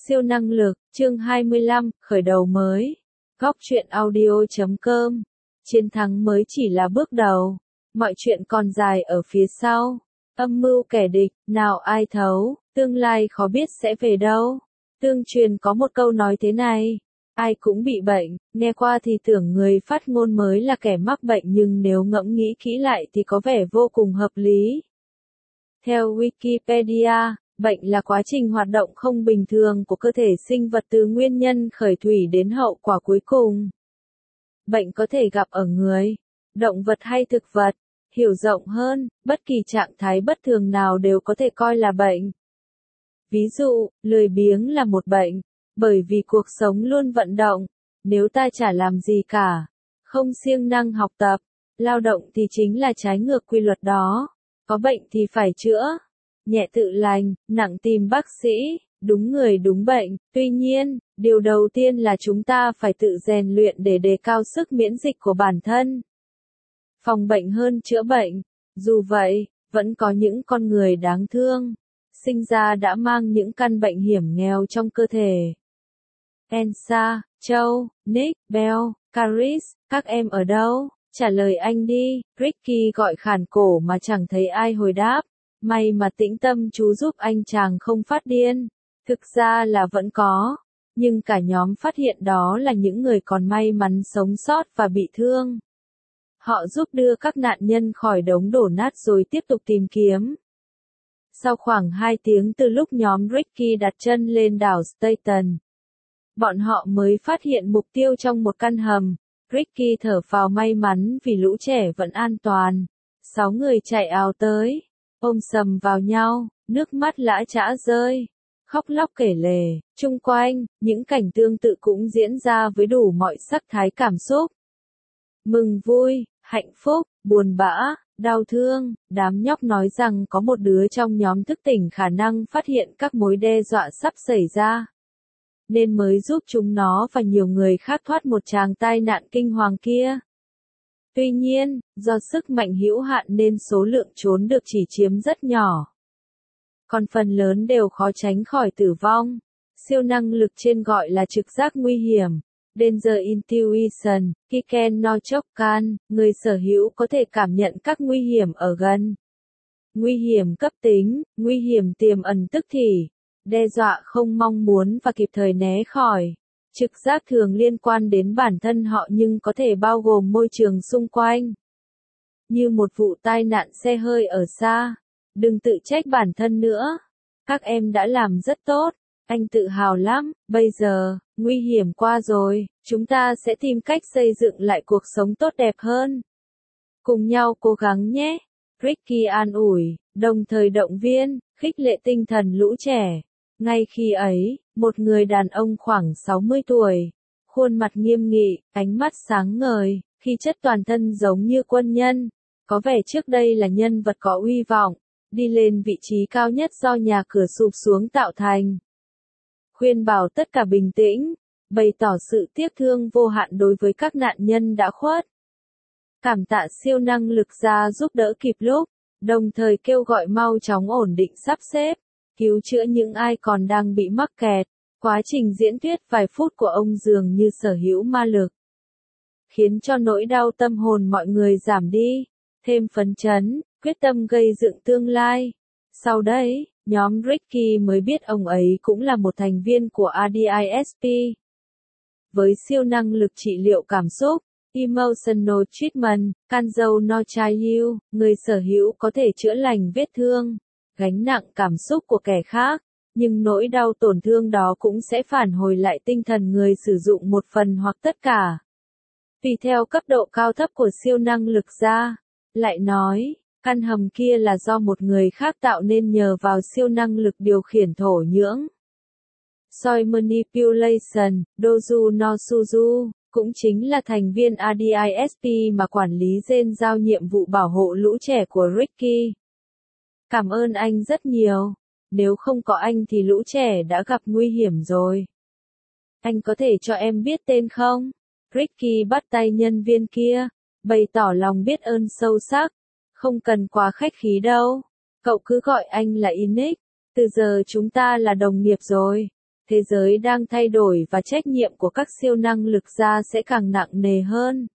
Siêu năng lực, chương 25, khởi đầu mới. Góc truyện audio.com. Chiến thắng mới chỉ là bước đầu. Mọi chuyện còn dài ở phía sau. Âm mưu kẻ địch, nào ai thấu, tương lai khó biết sẽ về đâu. Tương truyền có một câu nói thế này. Ai cũng bị bệnh, nghe qua thì tưởng người phát ngôn mới là kẻ mắc bệnh nhưng nếu ngẫm nghĩ kỹ lại thì có vẻ vô cùng hợp lý. Theo Wikipedia, bệnh là quá trình hoạt động không bình thường của cơ thể sinh vật từ nguyên nhân khởi thủy đến hậu quả cuối cùng. Bệnh có thể gặp ở người, động vật hay thực vật. Hiểu rộng hơn, bất kỳ trạng thái bất thường nào đều có thể coi là bệnh. Ví dụ, lười biếng là một bệnh, bởi vì cuộc sống luôn vận động. Nếu ta chả làm gì cả, không siêng năng học tập, lao động thì chính là trái ngược quy luật đó. Có bệnh thì phải chữa, nhẹ tự lành, nặng tìm bác sĩ, đúng người đúng bệnh. Tuy nhiên, điều đầu tiên là chúng ta phải tự rèn luyện để đề cao sức miễn dịch của bản thân. Phòng bệnh hơn chữa bệnh. Dù vậy, vẫn có những con người đáng thương, sinh ra đã mang những căn bệnh hiểm nghèo trong cơ thể. Elsa, Châu, Nick, Bell, Caris, các em ở đâu? Trả lời anh đi, Ricky gọi khản cổ mà chẳng thấy ai hồi đáp. May mà tĩnh tâm chú giúp anh chàng không phát điên. Thực ra là vẫn có, nhưng cả nhóm phát hiện đó là những người còn may mắn sống sót và bị thương. Họ giúp đưa các nạn nhân khỏi đống đổ nát rồi tiếp tục tìm kiếm. Sau khoảng 2 tiếng từ lúc nhóm Ricky đặt chân lên đảo Staten, bọn họ mới phát hiện mục tiêu trong một căn hầm. Ricky thở phào may mắn vì lũ trẻ vẫn an toàn. 6 người chạy ào tới, ôm sầm vào nhau, nước mắt lã chã rơi, khóc lóc kể lể. Chung quanh, những cảnh tương tự cũng diễn ra với đủ mọi sắc thái cảm xúc. Mừng vui, hạnh phúc, buồn bã, đau thương. Đám nhóc nói rằng có một đứa trong nhóm thức tỉnh khả năng phát hiện các mối đe dọa sắp xảy ra, nên mới giúp chúng nó và nhiều người khác thoát một tràng tai nạn kinh hoàng kia. Tuy nhiên, do sức mạnh hữu hạn nên số lượng trốn được chỉ chiếm rất nhỏ. Còn phần lớn đều khó tránh khỏi tử vong. Siêu năng lực trên gọi là trực giác nguy hiểm. Danger Intuition, Kiken no Chokkan, người sở hữu có thể cảm nhận các nguy hiểm ở gần. Nguy hiểm cấp tính, nguy hiểm tiềm ẩn tức thì, đe dọa không mong muốn và kịp thời né khỏi. Trực giác thường liên quan đến bản thân họ nhưng có thể bao gồm môi trường xung quanh. Như một vụ tai nạn xe hơi ở xa. Đừng tự trách bản thân nữa. Các em đã làm rất tốt. Anh tự hào lắm. Bây giờ, nguy hiểm qua rồi, chúng ta sẽ tìm cách xây dựng lại cuộc sống tốt đẹp hơn. Cùng nhau cố gắng nhé. Ricky an ủi, đồng thời động viên, khích lệ tinh thần lũ trẻ. Ngay khi ấy, một người đàn ông khoảng 60 tuổi, khuôn mặt nghiêm nghị, ánh mắt sáng ngời, khí chất toàn thân giống như quân nhân, có vẻ trước đây là nhân vật có uy vọng, đi lên vị trí cao nhất do nhà cửa sụp xuống tạo thành. Khuyên bảo tất cả bình tĩnh, bày tỏ sự tiếc thương vô hạn đối với các nạn nhân đã khuất. Cảm tạ siêu năng lực ra giúp đỡ kịp lúc, đồng thời kêu gọi mau chóng ổn định sắp xếp, cứu chữa những ai còn đang bị mắc kẹt. Quá trình diễn thuyết vài phút của ông dường như sở hữu ma lực, khiến cho nỗi đau tâm hồn mọi người giảm đi, thêm phấn chấn, quyết tâm gây dựng tương lai. Sau đấy, nhóm Ricky mới biết ông ấy cũng là một thành viên của ADISP. Với siêu năng lực trị liệu cảm xúc, Emotional Treatment, Kanzo no Chayu, người sở hữu có thể chữa lành vết thương, gánh nặng cảm xúc của kẻ khác, nhưng nỗi đau tổn thương đó cũng sẽ phản hồi lại tinh thần người sử dụng một phần hoặc tất cả. Tùy theo cấp độ cao thấp của siêu năng lực ra, lại nói, căn hầm kia là do một người khác tạo nên nhờ vào siêu năng lực điều khiển thổ nhưỡng. Soil Manipulation, Doju no Suzu, cũng chính là thành viên ADISP mà quản lý gen giao nhiệm vụ bảo hộ lũ trẻ của Ricky. Cảm ơn anh rất nhiều. Nếu không có anh thì lũ trẻ đã gặp nguy hiểm rồi. Anh có thể cho em biết tên không? Ricky bắt tay nhân viên kia, bày tỏ lòng biết ơn sâu sắc. Không cần quá khách khí đâu. Cậu cứ gọi anh là Inic. Từ giờ chúng ta là đồng nghiệp rồi. Thế giới đang thay đổi và trách nhiệm của các siêu năng lực gia sẽ càng nặng nề hơn.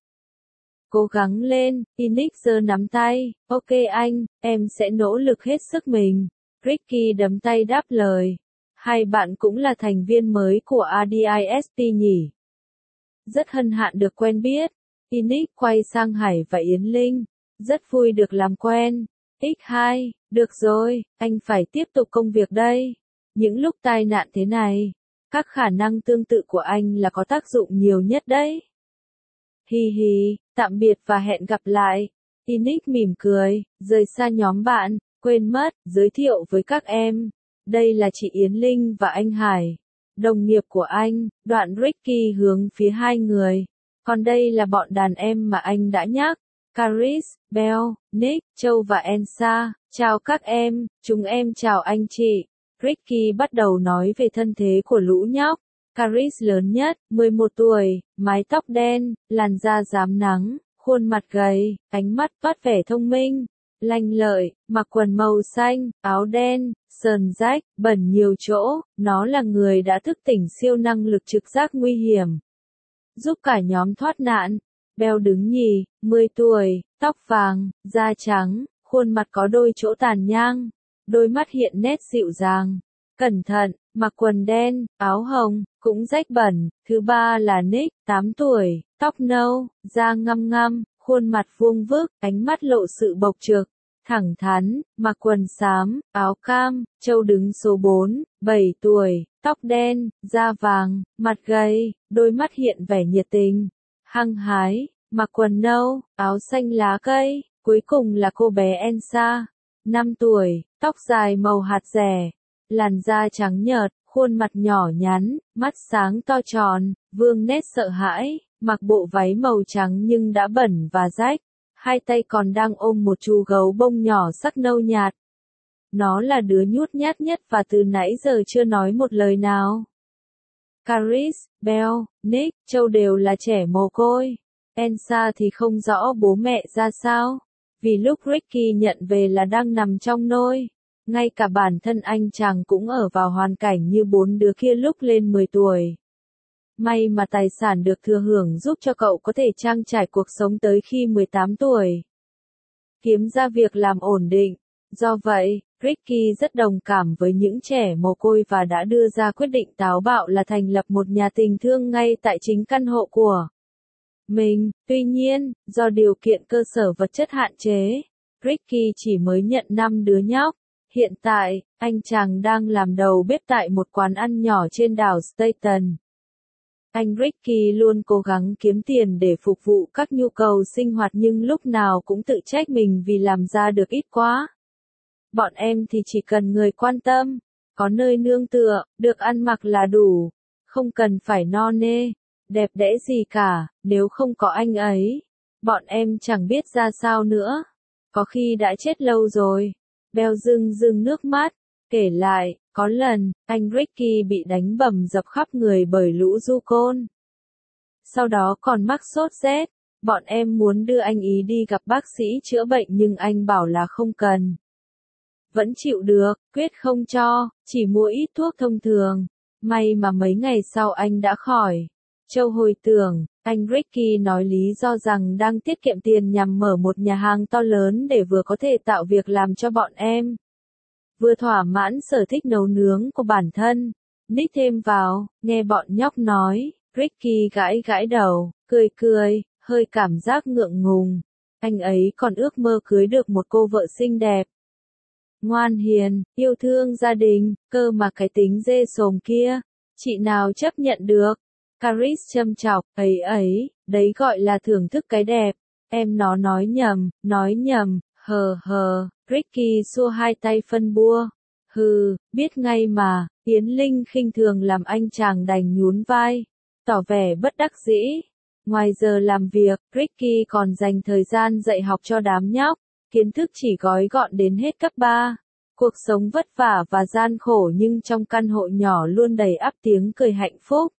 Cố gắng lên, Phoenix giơ nắm tay, ok anh, em sẽ nỗ lực hết sức mình. Ricky đấm tay đáp lời. Hai bạn cũng là thành viên mới của ADIST nhỉ? Rất hân hạnh được quen biết. Phoenix quay sang Hải và Yến Linh. Rất vui được làm quen. X2, được rồi, anh phải tiếp tục công việc đây. Những lúc tai nạn thế này, các khả năng tương tự của anh là có tác dụng nhiều nhất đấy. Hi hi, tạm biệt và hẹn gặp lại. Phoenix mỉm cười, rời xa nhóm bạn, quên mất, giới thiệu với các em. Đây là chị Yến Linh và anh Hải, đồng nghiệp của anh. Đoạn Ricky hướng phía hai người. Còn đây là bọn đàn em mà anh đã nhắc. Caris, Belle, Nick, Châu và Elsa. Chào các em, chúng em chào anh chị. Ricky bắt đầu nói về thân thế của lũ nhóc. Caris lớn nhất, 11 tuổi, mái tóc đen, làn da rám nắng, khuôn mặt gầy, ánh mắt toát vẻ thông minh, lanh lợi, mặc quần màu xanh, áo đen, sờn rách, bẩn nhiều chỗ. Nó là người đã thức tỉnh siêu năng lực trực giác nguy hiểm, giúp cả nhóm thoát nạn. Belle đứng nhì, 10 tuổi, tóc vàng, da trắng, khuôn mặt có đôi chỗ tàn nhang, đôi mắt hiện nét dịu dàng, cẩn thận, mặc quần đen, áo hồng, cũng rách bẩn. Thứ ba là Nick, 8 tuổi, tóc nâu, da ngăm ngăm, khuôn mặt vuông vức, ánh mắt lộ sự bộc trực, thẳng thắn, mặc quần xám, áo cam. Châu đứng số 4, 7 tuổi, tóc đen, da vàng, mặt gầy, đôi mắt hiện vẻ nhiệt tình, hăng hái, mặc quần nâu, áo xanh lá cây. Cuối cùng là cô bé Elsa, 5 tuổi, tóc dài màu hạt rẻ, làn da trắng nhợt, khuôn mặt nhỏ nhắn, mắt sáng to tròn, vương nét sợ hãi, mặc bộ váy màu trắng nhưng đã bẩn và rách, hai tay còn đang ôm một chú gấu bông nhỏ sắc nâu nhạt. Nó là đứa nhút nhát nhất và từ nãy giờ chưa nói một lời nào. Caris, Belle, Nick, Châu đều là trẻ mồ côi. Elsa thì không rõ bố mẹ ra sao, vì lúc Ricky nhận về là đang nằm trong nôi. Ngay cả bản thân anh chàng cũng ở vào hoàn cảnh như 4 đứa kia lúc lên 10 tuổi. May mà tài sản được thừa hưởng giúp cho cậu có thể trang trải cuộc sống tới khi 18 tuổi. Kiếm ra việc làm ổn định. Do vậy, Ricky rất đồng cảm với những trẻ mồ côi và đã đưa ra quyết định táo bạo là thành lập một nhà tình thương ngay tại chính căn hộ của mình. Tuy nhiên, do điều kiện cơ sở vật chất hạn chế, Ricky chỉ mới nhận 5 đứa nhóc. Hiện tại, anh chàng đang làm đầu bếp tại một quán ăn nhỏ trên đảo Staten. Anh Ricky luôn cố gắng kiếm tiền để phục vụ các nhu cầu sinh hoạt nhưng lúc nào cũng tự trách mình vì làm ra được ít quá. Bọn em thì chỉ cần người quan tâm, có nơi nương tựa, được ăn mặc là đủ, không cần phải no nê, đẹp đẽ gì cả. Nếu không có anh ấy, bọn em chẳng biết ra sao nữa. Có khi đã chết lâu rồi. Belle rưng nước mắt, kể lại, có lần, anh Ricky bị đánh bầm dập khắp người bởi lũ du côn. Sau đó còn mắc sốt rét, bọn em muốn đưa anh ý đi gặp bác sĩ chữa bệnh nhưng anh bảo là không cần. Vẫn chịu được, quyết không cho, chỉ mua ít thuốc thông thường. May mà mấy ngày sau anh đã khỏi. Châu hồi tưởng, anh Ricky nói lý do rằng đang tiết kiệm tiền nhằm mở một nhà hàng to lớn để vừa có thể tạo việc làm cho bọn em, vừa thỏa mãn sở thích nấu nướng của bản thân. Nick thêm vào, nghe bọn nhóc nói, Ricky gãi đầu, cười, hơi cảm giác ngượng ngùng. Anh ấy còn ước mơ cưới được một cô vợ xinh đẹp, ngoan hiền, yêu thương gia đình, cơ mà cái tính dê sồm kia, chị nào chấp nhận được. Caris châm chọc, ấy, đấy gọi là thưởng thức cái đẹp. Em nó nói nhầm, hờ, Ricky xua hai tay phân bua. Hừ, biết ngay mà. Yến Linh khinh thường làm anh chàng đành nhún vai, tỏ vẻ bất đắc dĩ. Ngoài giờ làm việc, Ricky còn dành thời gian dạy học cho đám nhóc, kiến thức chỉ gói gọn đến hết cấp 3. Cuộc sống vất vả và gian khổ nhưng trong căn hộ nhỏ luôn đầy ắp tiếng cười hạnh phúc.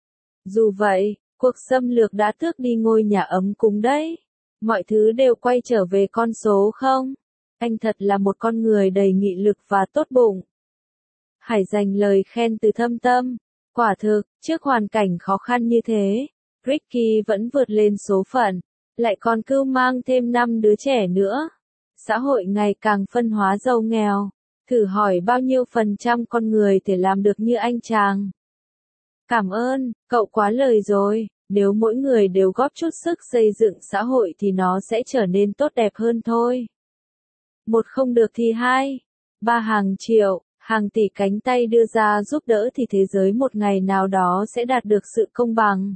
Dù vậy, cuộc xâm lược đã tước đi ngôi nhà ấm cúng đấy. Mọi thứ đều quay trở về con số không. Anh thật là một con người đầy nghị lực và tốt bụng. Hải dành lời khen từ thâm tâm. Quả thực, trước hoàn cảnh khó khăn như thế, Ricky vẫn vượt lên số phận, lại còn cưu mang thêm 5 đứa trẻ nữa. Xã hội ngày càng phân hóa giàu nghèo, thử hỏi bao nhiêu phần trăm con người thể làm được như anh chàng. Cảm ơn, cậu quá lời rồi, nếu mỗi người đều góp chút sức xây dựng xã hội thì nó sẽ trở nên tốt đẹp hơn thôi. Một không được thì hai, ba hàng triệu, hàng tỷ cánh tay đưa ra giúp đỡ thì thế giới một ngày nào đó sẽ đạt được sự công bằng.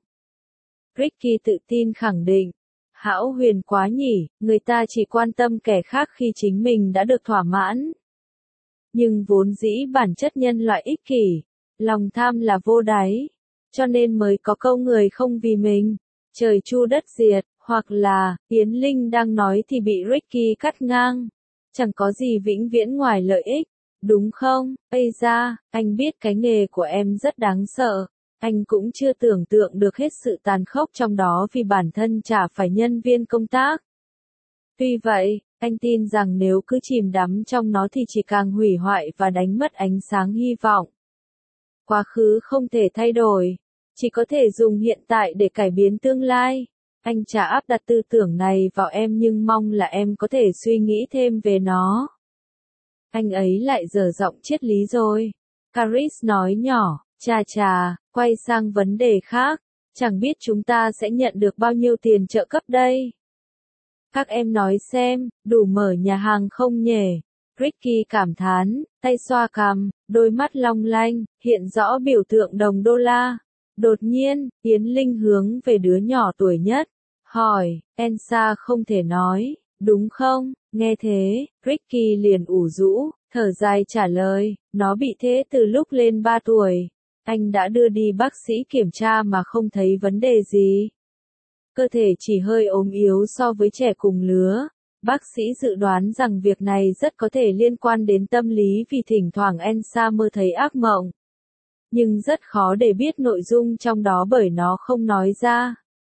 Ricky tự tin khẳng định. Hão huyền quá nhỉ, người ta chỉ quan tâm kẻ khác khi chính mình đã được thỏa mãn. Nhưng vốn dĩ bản chất nhân loại ích kỷ, lòng tham là vô đáy, cho nên mới có câu người không vì mình, trời chu đất diệt, hoặc là, Yến Linh đang nói thì bị Ricky cắt ngang. Chẳng có gì vĩnh viễn ngoài lợi ích, đúng không? Ây da, anh biết cái nghề của em rất đáng sợ. Anh cũng chưa tưởng tượng được hết sự tàn khốc trong đó vì bản thân chả phải nhân viên công tác. Tuy vậy, anh tin rằng nếu cứ chìm đắm trong nó thì chỉ càng hủy hoại và đánh mất ánh sáng hy vọng. Quá khứ không thể thay đổi, chỉ có thể dùng hiện tại để cải biến tương lai. Anh chả áp đặt tư tưởng này vào em nhưng mong là em có thể suy nghĩ thêm về nó. Anh ấy lại dở giọng triết lý rồi. Caris nói nhỏ, chà, quay sang vấn đề khác, chẳng biết chúng ta sẽ nhận được bao nhiêu tiền trợ cấp đây. Các em nói xem, đủ mở nhà hàng không nhỉ? Ricky cảm thán, tay xoa cằm, đôi mắt long lanh, hiện rõ biểu tượng đồng đô la. Đột nhiên, Yến Linh hướng về đứa nhỏ tuổi nhất, hỏi, Elsa không thể nói, đúng không? Nghe thế, Ricky liền ủ rũ, thở dài trả lời, nó bị thế từ lúc lên 3 tuổi. Anh đã đưa đi bác sĩ kiểm tra mà không thấy vấn đề gì. Cơ thể chỉ hơi ốm yếu so với trẻ cùng lứa. Bác sĩ dự đoán rằng việc này rất có thể liên quan đến tâm lý vì thỉnh thoảng Elsa mơ thấy ác mộng. Nhưng rất khó để biết nội dung trong đó bởi nó không nói ra.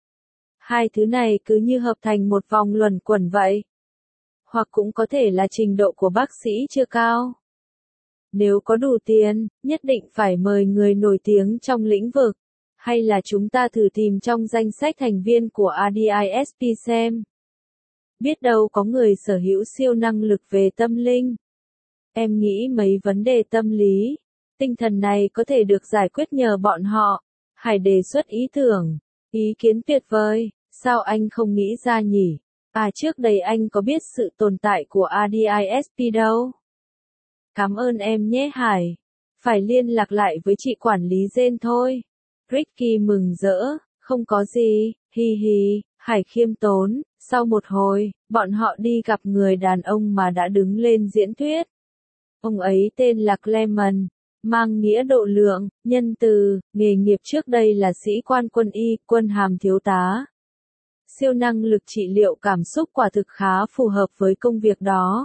Hai thứ này cứ như hợp thành một vòng luẩn quẩn vậy. Hoặc cũng có thể là trình độ của bác sĩ chưa cao. Nếu có đủ tiền, nhất định phải mời người nổi tiếng trong lĩnh vực. Hay là chúng ta thử tìm trong danh sách thành viên của ADISP xem. Biết đâu có người sở hữu siêu năng lực về tâm linh. Em nghĩ mấy vấn đề tâm lý, tinh thần này có thể được giải quyết nhờ bọn họ. Hải đề xuất ý tưởng, ý kiến tuyệt vời, sao anh không nghĩ ra nhỉ? Trước đây anh có biết sự tồn tại của ADISP đâu. Cảm ơn em nhé Hải. Phải liên lạc lại với chị quản lý Jane thôi. Ricky mừng rỡ, không có gì, hi hi, Hải khiêm tốn. Sau một hồi, bọn họ đi gặp người đàn ông mà đã đứng lên diễn thuyết. Ông ấy tên là Clement, mang nghĩa độ lượng, nhân từ, nghề nghiệp trước đây là sĩ quan quân y, quân hàm thiếu tá. Siêu năng lực trị liệu cảm xúc quả thực khá phù hợp với công việc đó.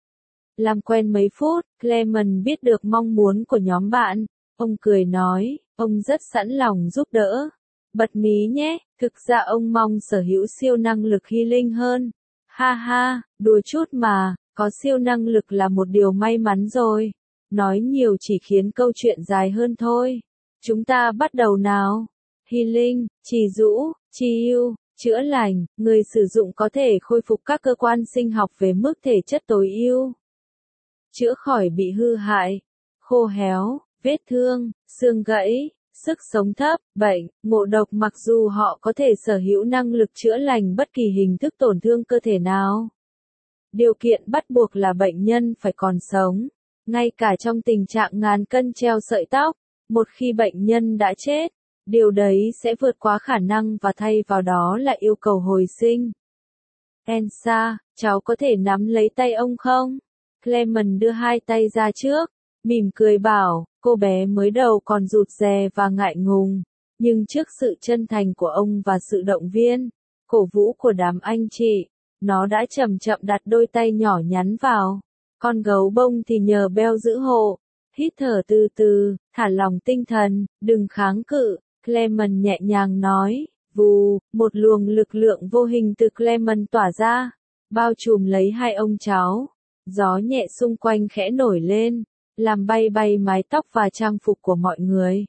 Làm quen mấy phút, Clement biết được mong muốn của nhóm bạn. Ông cười nói, ông rất sẵn lòng giúp đỡ. Bật mí nhé, thực ra ông mong sở hữu siêu năng lực healing hơn. Ha ha, đùa chút mà, có siêu năng lực là một điều may mắn rồi. Nói nhiều chỉ khiến câu chuyện dài hơn thôi. Chúng ta bắt đầu nào. Healing, trì rũ, trì yêu, chữa lành, người sử dụng có thể khôi phục các cơ quan sinh học về mức thể chất tối ưu. Chữa khỏi bị hư hại, khô héo, vết thương, xương gãy, sức sống thấp, bệnh, ngộ độc mặc dù họ có thể sở hữu năng lực chữa lành bất kỳ hình thức tổn thương cơ thể nào. Điều kiện bắt buộc là bệnh nhân phải còn sống. Ngay cả trong tình trạng ngàn cân treo sợi tóc, một khi bệnh nhân đã chết, điều đấy sẽ vượt quá khả năng và thay vào đó là yêu cầu hồi sinh. Elsa, cháu có thể nắm lấy tay ông không? Clement đưa hai tay ra trước, mỉm cười bảo, cô bé mới đầu còn rụt rè và ngại ngùng, nhưng trước sự chân thành của ông và sự động viên, cổ vũ của đám anh chị, nó đã chậm chậm đặt đôi tay nhỏ nhắn vào. Con gấu bông thì nhờ Bell giữ hộ. Hít thở từ từ, thả lỏng tinh thần, đừng kháng cự, Clement nhẹ nhàng nói. Vù, một luồng lực lượng vô hình từ Clement tỏa ra, bao trùm lấy hai ông cháu. Gió nhẹ xung quanh khẽ nổi lên, làm bay bay mái tóc và trang phục của mọi người.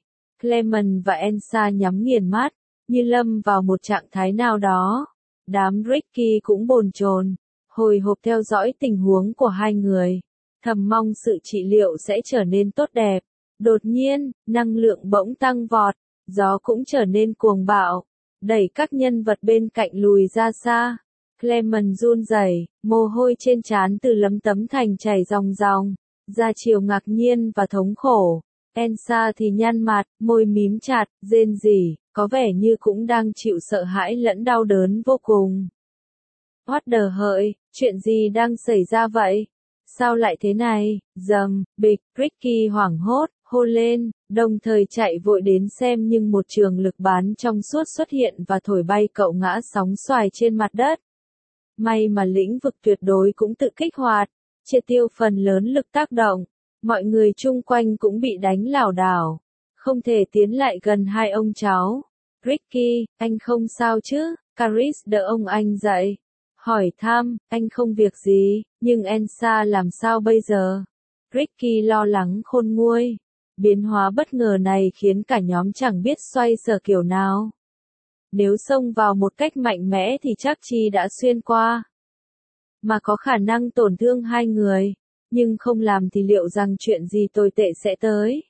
Clement và Elsa nhắm nghiền mắt, như lâm vào một trạng thái nào đó. Đám Ricky cũng bồn chồn, hồi hộp theo dõi tình huống của hai người, thầm mong sự trị liệu sẽ trở nên tốt đẹp. Đột nhiên, năng lượng bỗng tăng vọt, gió cũng trở nên cuồng bạo, đẩy các nhân vật bên cạnh lùi ra xa. Clement run rẩy, mồ hôi trên trán từ lấm tấm thành chảy ròng ròng, ra chiều ngạc nhiên và thống khổ. Elsa thì nhăn mặt, môi mím chặt, rên rỉ, có vẻ như cũng đang chịu sợ hãi lẫn đau đớn vô cùng. What the hợi, chuyện gì đang xảy ra vậy? Sao lại thế này? Dầm, bịch, Ricky hoảng hốt, hô lên, đồng thời chạy vội đến xem nhưng một trường lực bán trong suốt xuất hiện và thổi bay cậu ngã sóng xoài trên mặt đất. May mà lĩnh vực tuyệt đối cũng tự kích hoạt, triệt tiêu phần lớn lực tác động. Mọi người chung quanh cũng bị đánh lảo đảo, không thể tiến lại gần hai ông cháu. Ricky, anh không sao chứ? Caris đỡ ông anh dậy, hỏi thăm, anh không việc gì, nhưng Elsa làm sao bây giờ? Ricky lo lắng khôn nguôi. Biến hóa bất ngờ này khiến cả nhóm chẳng biết xoay sở kiểu nào. Nếu xông vào một cách mạnh mẽ thì chắc chi đã xuyên qua, mà có khả năng tổn thương hai người. Nhưng không làm thì liệu rằng chuyện gì tồi tệ sẽ tới?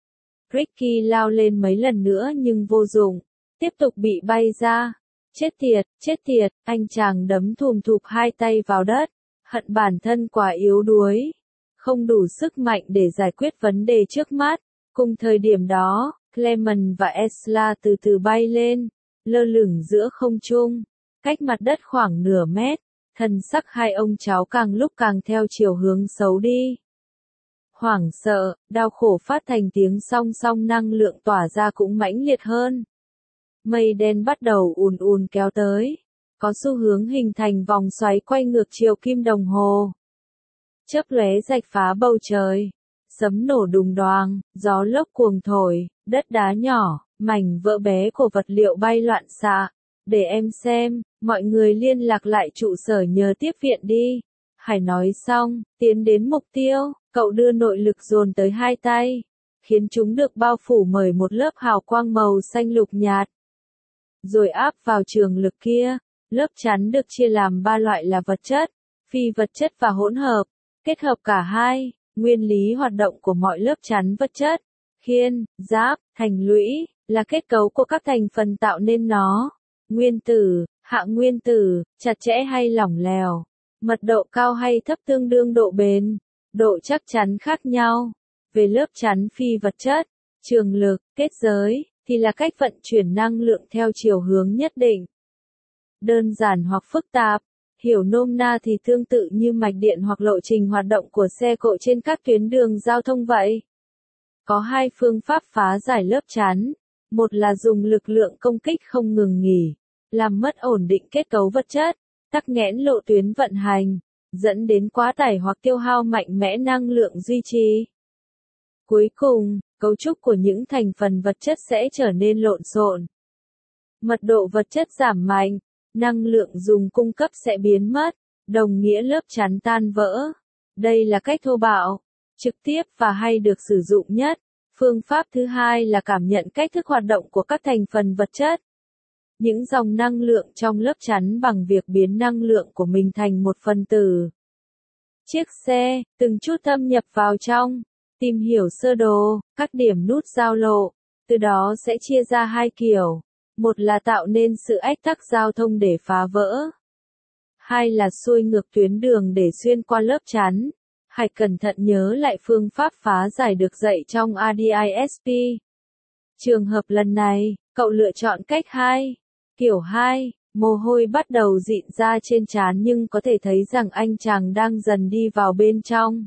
Ricky lao lên mấy lần nữa nhưng vô dụng, tiếp tục bị bay ra. Chết tiệt, anh chàng đấm thùm thụp hai tay vào đất, hận bản thân quá yếu đuối, không đủ sức mạnh để giải quyết vấn đề trước mắt. Cùng thời điểm đó, Clement và Elsa từ từ bay lên, lơ lửng giữa không trung, cách mặt đất khoảng nửa mét. Thần sắc hai ông cháu càng lúc càng theo chiều hướng xấu đi. Hoảng sợ, đau khổ phát thành tiếng song song, năng lượng tỏa ra cũng mãnh liệt hơn. Mây đen bắt đầu ùn ùn kéo tới, có xu hướng hình thành vòng xoáy quay ngược chiều kim đồng hồ. Chớp lóe rạch phá bầu trời, sấm nổ đùng đoàng, gió lốc cuồng thổi, đất đá nhỏ, mảnh vỡ bé của vật liệu bay loạn xạ. Để em xem, mọi người liên lạc lại trụ sở nhờ tiếp viện đi. Hải nói xong, tiến đến mục tiêu, cậu đưa nội lực dồn tới hai tay, khiến chúng được bao phủ bởi một lớp hào quang màu xanh lục nhạt. Rồi áp vào trường lực kia, lớp chắn được chia làm ba loại là vật chất, phi vật chất và hỗn hợp. Kết hợp cả hai, nguyên lý hoạt động của mọi lớp chắn vật chất, khiên, giáp, thành lũy, là kết cấu của các thành phần tạo nên nó. Nguyên tử, hạng nguyên tử, chặt chẽ hay lỏng lẻo, mật độ cao hay thấp tương đương độ bền, độ chắc chắn khác nhau. Về lớp chắn phi vật chất, trường lực, kết giới, thì là cách vận chuyển năng lượng theo chiều hướng nhất định. Đơn giản hoặc phức tạp, hiểu nôm na thì tương tự như mạch điện hoặc lộ trình hoạt động của xe cộ trên các tuyến đường giao thông vậy. Có hai phương pháp phá giải lớp chắn. Một là dùng lực lượng công kích không ngừng nghỉ, làm mất ổn định kết cấu vật chất, tắc nghẽn lộ tuyến vận hành, dẫn đến quá tải hoặc tiêu hao mạnh mẽ năng lượng duy trì. Cuối cùng, cấu trúc của những thành phần vật chất sẽ trở nên lộn xộn. Mật độ vật chất giảm mạnh, năng lượng dùng cung cấp sẽ biến mất, đồng nghĩa lớp chắn tan vỡ. Đây là cách thô bạo, trực tiếp và hay được sử dụng nhất. Phương pháp thứ hai là cảm nhận cách thức hoạt động của các thành phần vật chất. Những dòng năng lượng trong lớp chắn bằng việc biến năng lượng của mình thành một phần tử. Chiếc xe, từng chút thâm nhập vào trong, tìm hiểu sơ đồ, các điểm nút giao lộ, từ đó sẽ chia ra hai kiểu. Một là tạo nên sự ách tắc giao thông để phá vỡ. Hai là xuôi ngược tuyến đường để xuyên qua lớp chắn. Hãy cẩn thận nhớ lại phương pháp phá giải được dạy trong ADISP. Trường hợp lần này, cậu lựa chọn cách 2. Kiểu 2, mồ hôi bắt đầu dịn ra trên trán nhưng có thể thấy rằng anh chàng đang dần đi vào bên trong.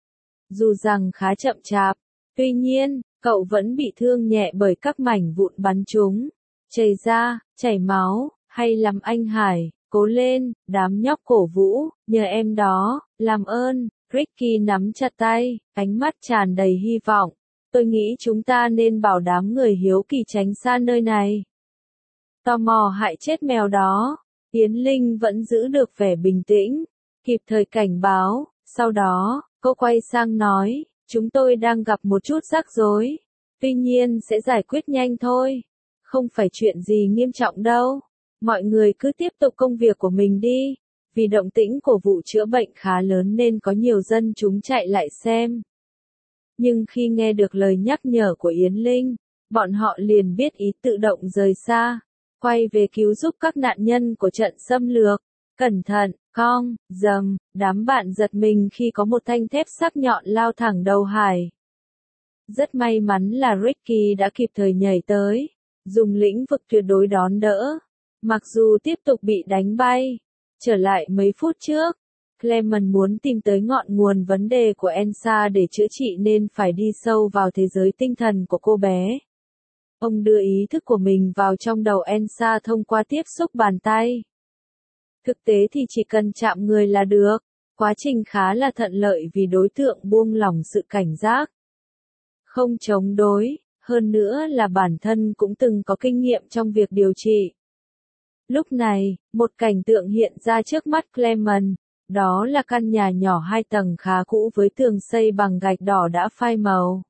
Dù rằng khá chậm chạp, tuy nhiên, cậu vẫn bị thương nhẹ bởi các mảnh vụn bắn trúng, chảy ra, chảy máu, hay làm anh Hải, cố lên, đám nhóc cổ vũ, nhờ em đó, làm ơn. Ricky nắm chặt tay, ánh mắt tràn đầy hy vọng. Tôi nghĩ chúng ta nên bảo đám người hiếu kỳ tránh xa nơi này. Tò mò hại chết mèo đó. Yến Linh vẫn giữ được vẻ bình tĩnh, kịp thời cảnh báo. Sau đó, cô quay sang nói, chúng tôi đang gặp một chút rắc rối. Tuy nhiên sẽ giải quyết nhanh thôi. Không phải chuyện gì nghiêm trọng đâu. Mọi người cứ tiếp tục công việc của mình đi. Vì động tĩnh của vụ chữa bệnh khá lớn nên có nhiều dân chúng chạy lại xem. Nhưng khi nghe được lời nhắc nhở của Yến Linh, bọn họ liền biết ý tự động rời xa, quay về cứu giúp các nạn nhân của trận xâm lược. Cẩn thận, cong, dầm, đám bạn giật mình khi có một thanh thép sắc nhọn lao thẳng đầu Hải. Rất may mắn là Ricky đã kịp thời nhảy tới, dùng lĩnh vực tuyệt đối đón đỡ. Mặc dù tiếp tục bị đánh bay, trở lại mấy phút trước, Clement muốn tìm tới ngọn nguồn vấn đề của Elsa để chữa trị nên phải đi sâu vào thế giới tinh thần của cô bé. Ông đưa ý thức của mình vào trong đầu Elsa thông qua tiếp xúc bàn tay. Thực tế thì chỉ cần chạm người là được, quá trình khá là thuận lợi vì đối tượng buông lỏng sự cảnh giác. Không chống đối, hơn nữa là bản thân cũng từng có kinh nghiệm trong việc điều trị. Lúc này, một cảnh tượng hiện ra trước mắt Clement, đó là căn nhà nhỏ 2 tầng khá cũ với tường xây bằng gạch đỏ đã phai màu.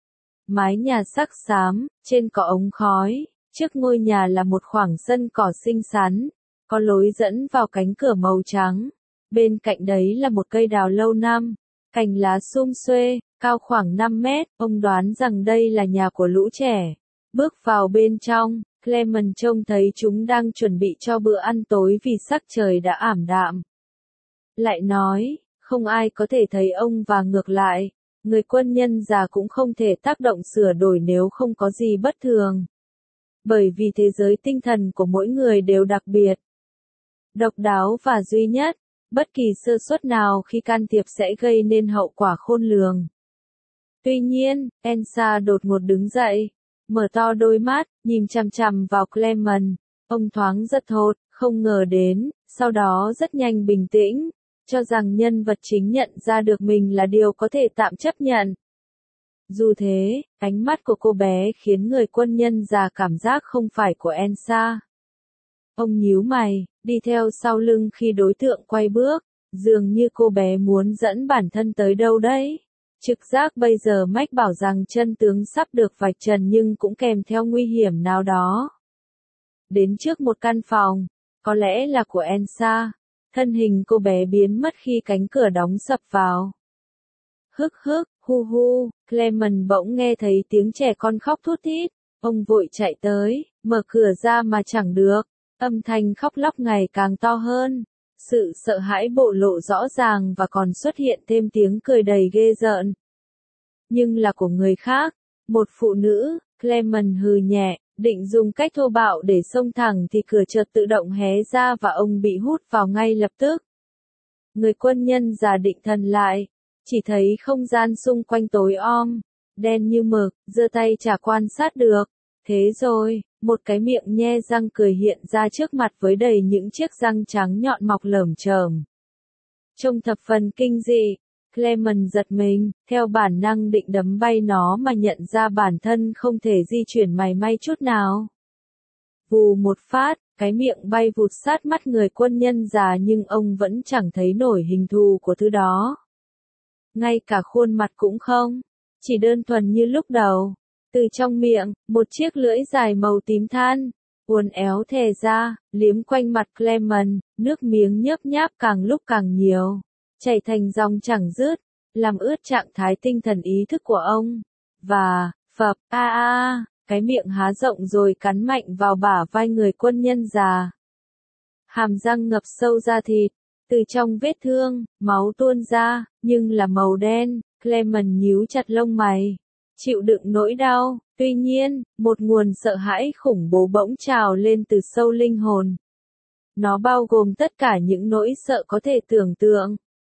Mái nhà sắc xám, trên có ống khói, trước ngôi nhà là một khoảng sân cỏ xinh xắn, có lối dẫn vào cánh cửa màu trắng. Bên cạnh đấy là một cây đào lâu năm, cành lá sum xuê, cao khoảng 5 mét, ông đoán rằng đây là nhà của lũ trẻ. Bước vào bên trong, Clement trông thấy chúng đang chuẩn bị cho bữa ăn tối vì sắc trời đã ảm đạm. Lại nói, không ai có thể thấy ông và ngược lại, người quân nhân già cũng không thể tác động sửa đổi nếu không có gì bất thường. Bởi vì thế giới tinh thần của mỗi người đều đặc biệt, độc đáo và duy nhất, bất kỳ sơ suất nào khi can thiệp sẽ gây nên hậu quả khôn lường. Tuy nhiên, Elsa đột ngột đứng dậy, mở to đôi mắt, nhìn chằm chằm vào Clement. Ông thoáng giật thốt, không ngờ đến, sau đó rất nhanh bình tĩnh, cho rằng nhân vật chính nhận ra được mình là điều có thể tạm chấp nhận. Dù thế, ánh mắt của cô bé khiến người quân nhân già cảm giác không phải của Elsa. Ông nhíu mày, đi theo sau lưng khi đối tượng quay bước, dường như cô bé muốn dẫn bản thân tới đâu đấy. Trực giác bây giờ mách bảo rằng chân tướng sắp được vạch trần nhưng cũng kèm theo nguy hiểm nào đó. Đến trước một căn phòng, có lẽ là của Elsa, thân hình cô bé biến mất khi cánh cửa đóng sập vào. Hức hức, hu hu, Clement bỗng nghe thấy tiếng trẻ con khóc thút thít, ông vội chạy tới, mở cửa ra mà chẳng được, âm thanh khóc lóc ngày càng to hơn. Sự sợ hãi bộc lộ rõ ràng và còn xuất hiện thêm tiếng cười đầy ghê rợn. Nhưng là của người khác, một phụ nữ. Clement hừ nhẹ, định dùng cách thô bạo để xông thẳng thì cửa chợt tự động hé ra và ông bị hút vào ngay lập tức. Người quân nhân già định thần lại, chỉ thấy không gian xung quanh tối om, đen như mực, giơ tay chả quan sát được. Thế rồi, một cái miệng nhe răng cười hiện ra trước mặt với đầy những chiếc răng trắng nhọn mọc lởm chởm. Trông thập phần kinh dị, Clement giật mình, theo bản năng định đấm bay nó mà nhận ra bản thân không thể di chuyển mảy may chút nào. Vù một phát, cái miệng bay vụt sát mắt người quân nhân già nhưng ông vẫn chẳng thấy nổi hình thù của thứ đó. Ngay cả khuôn mặt cũng không, chỉ đơn thuần như lúc đầu. Từ trong miệng, một chiếc lưỡi dài màu tím than, uốn éo thè ra, liếm quanh mặt Clement, nước miếng nhớp nháp càng lúc càng nhiều, chảy thành dòng chẳng dứt, làm ướt trạng thái tinh thần ý thức của ông. Và, phập, cái miệng há rộng rồi cắn mạnh vào bả vai người quân nhân già. Hàm răng ngập sâu da thịt, từ trong vết thương, máu tuôn ra, nhưng là màu đen. Clement nhíu chặt lông mày, chịu đựng nỗi đau. Tuy nhiên, một nguồn sợ hãi khủng bố bỗng trào lên từ sâu linh hồn. Nó bao gồm tất cả những nỗi sợ có thể tưởng tượng.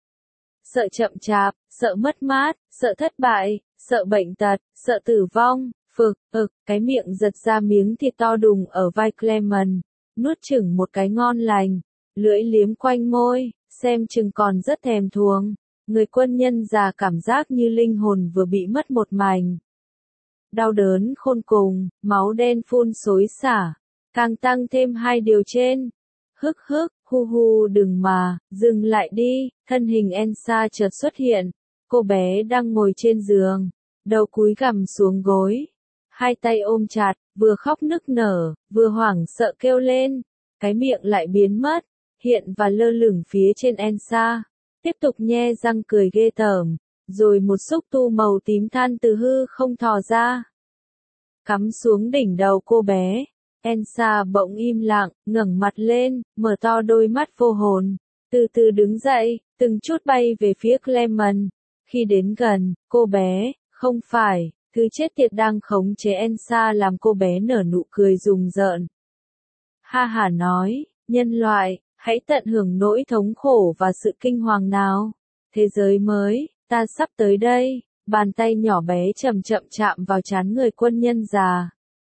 Sợ chậm chạp, sợ mất mát, sợ thất bại, sợ bệnh tật, sợ tử vong. Cái miệng giật ra miếng thịt to đùng ở vai Clement, nuốt chửng một cái ngon lành, lưỡi liếm quanh môi, xem chừng còn rất thèm thuồng. Người quân nhân già cảm giác như linh hồn vừa bị mất một mảnh. Đau đớn khôn cùng, máu đen phun xối xả, càng tăng thêm hai điều trên. Hức hức, hu hu đừng mà, dừng lại đi. Thân hình Elsa chợt xuất hiện, cô bé đang ngồi trên giường, đầu cúi gằm xuống gối, hai tay ôm chặt, vừa khóc nức nở, vừa hoảng sợ kêu lên, cái miệng lại biến mất, hiện và lơ lửng phía trên Elsa, tiếp tục nhe răng cười ghê tởm, rồi một xúc tu màu tím than từ hư không thò ra, cắm xuống đỉnh đầu cô bé. Elsa bỗng im lặng, ngẩng mặt lên, mở to đôi mắt vô hồn, từ từ đứng dậy, từng chút bay về phía Clement. Khi đến gần, cô bé, không phải, thứ chết tiệt đang khống chế Elsa làm cô bé nở nụ cười rùng rợn. Ha hả nói, nhân loại, hãy tận hưởng nỗi thống khổ và sự kinh hoàng nào. Thế giới mới, ta sắp tới đây. Bàn tay nhỏ bé chậm chậm chạm vào trán người quân nhân già.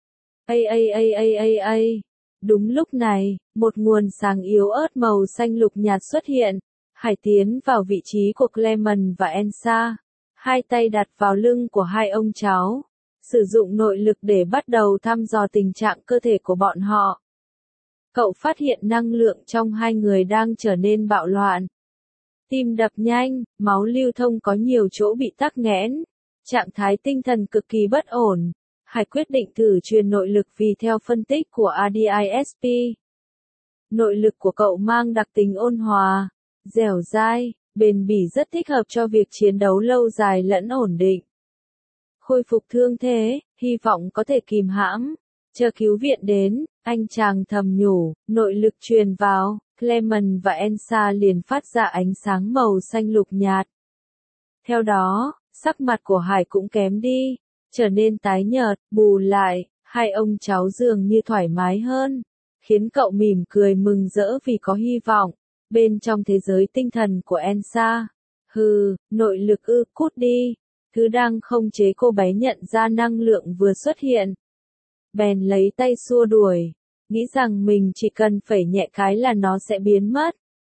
Đúng lúc này, một nguồn sáng yếu ớt màu xanh lục nhạt xuất hiện. Hải tiến vào vị trí của Clement và Elsa. Hai tay đặt vào lưng của hai ông cháu. Sử dụng nội lực để bắt đầu thăm dò tình trạng cơ thể của bọn họ. Cậu phát hiện năng lượng trong hai người đang trở nên bạo loạn. Tim đập nhanh, máu lưu thông có nhiều chỗ bị tắc nghẽn. Trạng thái tinh thần cực kỳ bất ổn. Hải quyết định thử truyền nội lực vì theo phân tích của ADISP. Nội lực của cậu mang đặc tính ôn hòa, dẻo dai, bền bỉ rất thích hợp cho việc chiến đấu lâu dài lẫn ổn định. Khôi phục thương thế, hy vọng có thể kìm hãm. Chờ cứu viện đến, anh chàng thầm nhủ, nội lực truyền vào, Clement và Elsa liền phát ra ánh sáng màu xanh lục nhạt. Theo đó, sắc mặt của Hải cũng kém đi, trở nên tái nhợt, bù lại, hai ông cháu dường như thoải mái hơn, khiến cậu mỉm cười mừng rỡ vì có hy vọng. Bên trong thế giới tinh thần của Elsa, nội lực cút đi, thứ đang khống chế cô bé nhận ra năng lượng vừa xuất hiện. Bèn lấy tay xua đuổi, nghĩ rằng mình chỉ cần phẩy nhẹ cái là nó sẽ biến mất.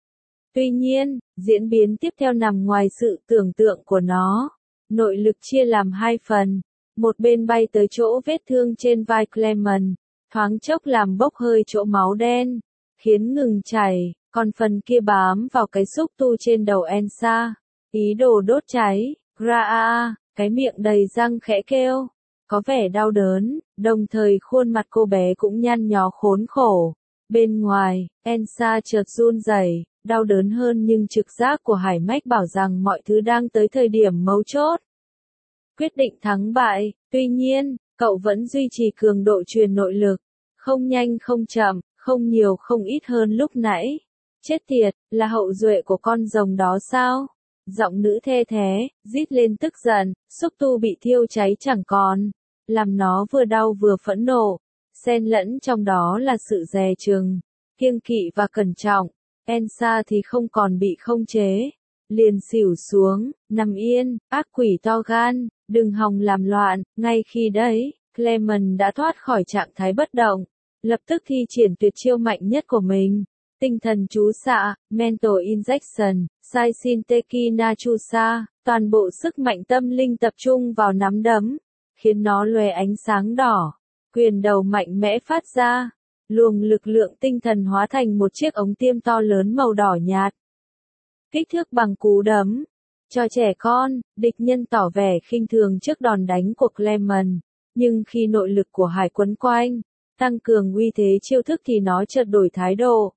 Tuy nhiên, diễn biến tiếp theo nằm ngoài sự tưởng tượng của nó. Nội lực chia làm hai phần, một bên bay tới chỗ vết thương trên vai Clement, thoáng chốc làm bốc hơi chỗ máu đen, khiến ngừng chảy, còn phần kia bám vào cái xúc tu trên đầu Elsa, ý đồ đốt cháy. Raa, cái miệng đầy răng khẽ kêu, có vẻ đau đớn, đồng thời khuôn mặt cô bé cũng nhăn nhó khốn khổ. Bên ngoài, Elsa chợt run rẩy, đau đớn hơn nhưng trực giác của Hải mách bảo rằng mọi thứ đang tới thời điểm mấu chốt. Quyết định thắng bại, tuy nhiên, cậu vẫn duy trì cường độ truyền nội lực, không nhanh không chậm, không nhiều không ít hơn lúc nãy. Chết tiệt, là hậu duệ của con rồng đó sao? Giọng nữ the thé, rít lên tức giận, xúc tu bị thiêu cháy chẳng còn, làm nó vừa đau vừa phẫn nộ, xen lẫn trong đó là sự dè chừng, kiêng kỵ và cẩn trọng. Elsa thì không còn bị khống chế, liền xỉu xuống, nằm yên, ác quỷ to gan, đừng hòng làm loạn. Ngay khi đấy, Clement đã thoát khỏi trạng thái bất động, lập tức thi triển tuyệt chiêu mạnh nhất của mình. Tinh thần chú xạ, Mental Injection, Sai Shinteki Nachusa, toàn bộ sức mạnh tâm linh tập trung vào nắm đấm, khiến nó lóe ánh sáng đỏ. Quyền đầu mạnh mẽ phát ra, luồng lực lượng tinh thần hóa thành một chiếc ống tiêm to lớn màu đỏ nhạt. Kích thước bằng cú đấm. Cho trẻ con, địch nhân tỏ vẻ khinh thường trước đòn đánh của Clement, nhưng khi nội lực của Hải quấn quanh, tăng cường uy thế chiêu thức thì nó chợt đổi thái độ.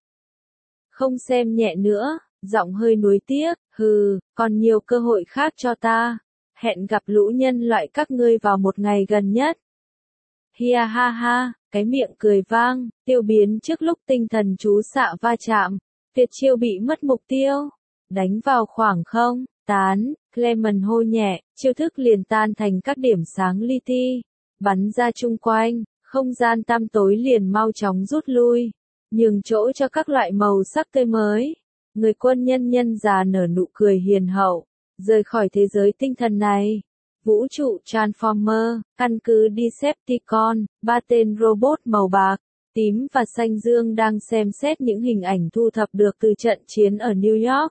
Không xem nhẹ nữa, giọng hơi nuối tiếc, còn nhiều cơ hội khác cho ta. Hẹn gặp lũ nhân loại các ngươi vào một ngày gần nhất. Hia ha ha, cái miệng cười vang, tiêu biến trước lúc tinh thần chú xạ va chạm, tuyệt chiêu bị mất mục tiêu. Đánh vào khoảng không, tán, Clement hô nhẹ, chiêu thức liền tan thành các điểm sáng li ti, bắn ra chung quanh, không gian tăm tối liền mau chóng rút lui, nhường chỗ cho các loại màu sắc tươi mới. Người quân nhân già nở nụ cười hiền hậu, rời khỏi thế giới tinh thần này. Vũ trụ Transformer, căn cứ Decepticon, ba tên robot màu bạc, tím và xanh dương đang xem xét những hình ảnh thu thập được từ trận chiến ở New York.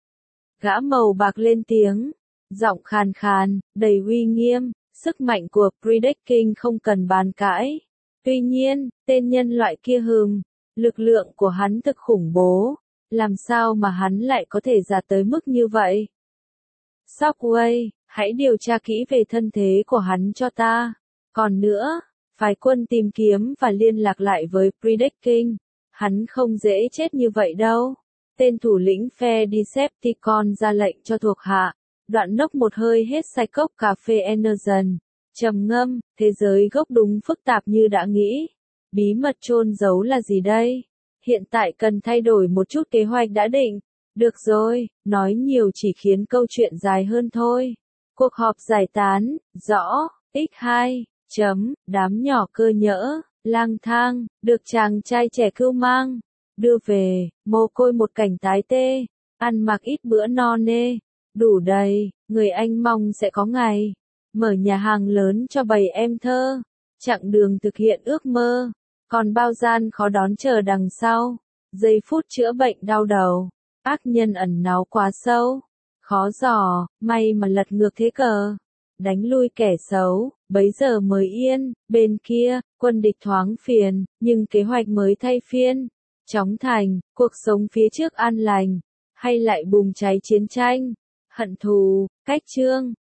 Gã màu bạc lên tiếng, giọng khàn khàn, đầy uy nghiêm, sức mạnh của Predaking không cần bàn cãi. Tuy nhiên, tên nhân loại kia lực lượng của hắn thực khủng bố, làm sao mà hắn lại có thể già tới mức như vậy? Shockwave, hãy điều tra kỹ về thân thế của hắn cho ta. Còn nữa, phái quân tìm kiếm và liên lạc lại với Predicting. Hắn không dễ chết như vậy đâu. Tên thủ lĩnh phe Decepticon ra lệnh cho thuộc hạ. Đoạn nốc một hơi hết sạch cốc cà phê Energen. Trầm ngâm, thế giới gốc đúng phức tạp như đã nghĩ. Bí mật chôn giấu là gì đây? Hiện tại cần thay đổi một chút kế hoạch đã định. Được rồi, nói nhiều chỉ khiến câu chuyện dài hơn thôi. Cuộc họp giải tán, rõ, x2, đám nhỏ cơ nhỡ, lang thang, được chàng trai trẻ cưu mang, đưa về, mồ côi một cảnh tái tê, ăn mặc ít bữa no nê, đủ đầy, người anh mong sẽ có ngày, mở nhà hàng lớn cho bầy em thơ, chặng đường thực hiện ước mơ, còn bao gian khó đón chờ đằng sau, giây phút chữa bệnh đau đầu, ác nhân ẩn náu quá sâu, khó dò, may mà lật ngược thế cờ. Đánh lui kẻ xấu, bấy giờ mới yên, bên kia, quân địch thoáng phiền, nhưng kế hoạch mới thay phiên. Chóng thành, cuộc sống phía trước an lành, hay lại bùng cháy chiến tranh, hận thù, cách chương.